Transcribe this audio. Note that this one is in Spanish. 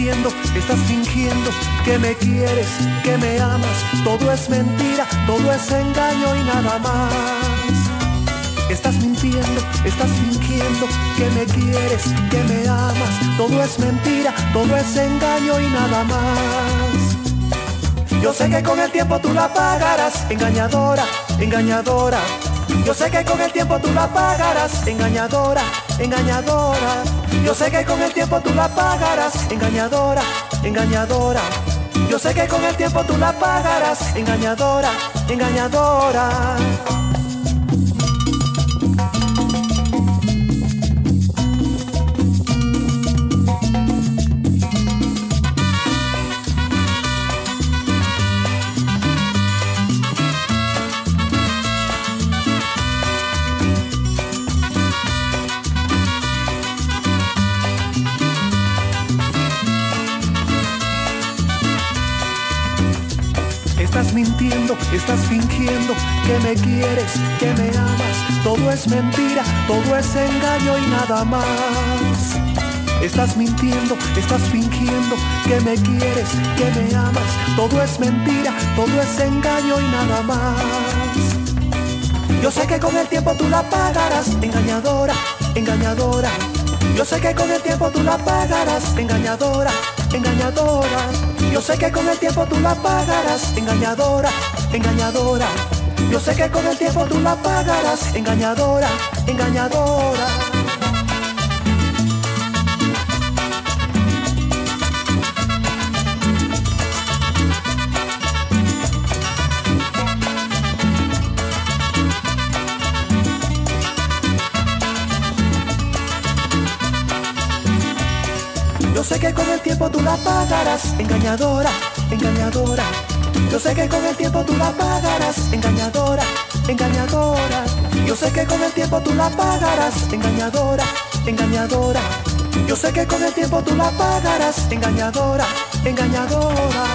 fingiendo que me quieres, que me amas. Todo es mentira, todo es engaño y nada más. Estás mintiendo, estás fingiendo que me quieres, que me amas. Todo es mentira, todo es engaño y nada más. Yo sé que con el tiempo tú la pagarás, engañadora, engañadora. Yo sé que con el tiempo tú la pagarás, engañadora, engañadora. Yo sé que con el tiempo tú la pagarás, engañadora, engañadora. Yo sé que con el tiempo tú la pagarás, engañadora, engañadora. Estás mintiendo, estás fingiendo que me quieres, que me amas. Todo es mentira, todo es engaño y nada más. Estás mintiendo, estás fingiendo que me quieres, que me amas. Todo es mentira, todo es engaño y nada más. Yo sé que con el tiempo tú la pagarás, engañadora, engañadora. Yo sé que con el tiempo tú la pagarás, engañadora, engañadora. Yo sé que con el tiempo tú la pagarás, engañadora, engañadora. Yo sé que con el tiempo tú la pagarás, engañadora, engañadora. Yo sé que con el tiempo tú la pagarás, engañadora, engañadora. Yo sé que con el tiempo tú la pagarás, engañadora, engañadora. Yo sé que con el tiempo tú la pagarás, engañadora, engañadora. Yo sé que con el tiempo tú la pagarás, engañadora, engañadora.